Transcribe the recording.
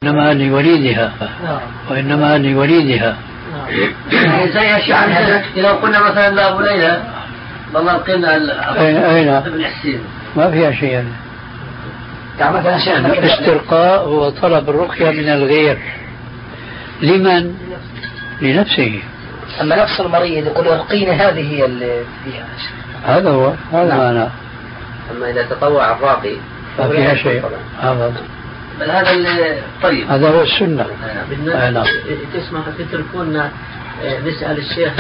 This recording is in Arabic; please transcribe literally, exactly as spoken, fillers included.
إنما لوليدها وإنما لوليدها. زي الشعر إذا قلنا مثلا لأبو ليلى والله قلنا أين أين ابن حسين ما فيها شيء. الاسترقاء هو طلب الرقية من الغير. لمن؟ لنفسه. أما نفس المريض يقول ارقيني، هذه هي اللي فيها. هذا هو هذا نعم. معنى. أما إذا تطوع الراقي ما فيها شيء. هذا بل هذا طيب، هذا هو السنة. بالنسبة تسمح تتركونا نسأل الشيخ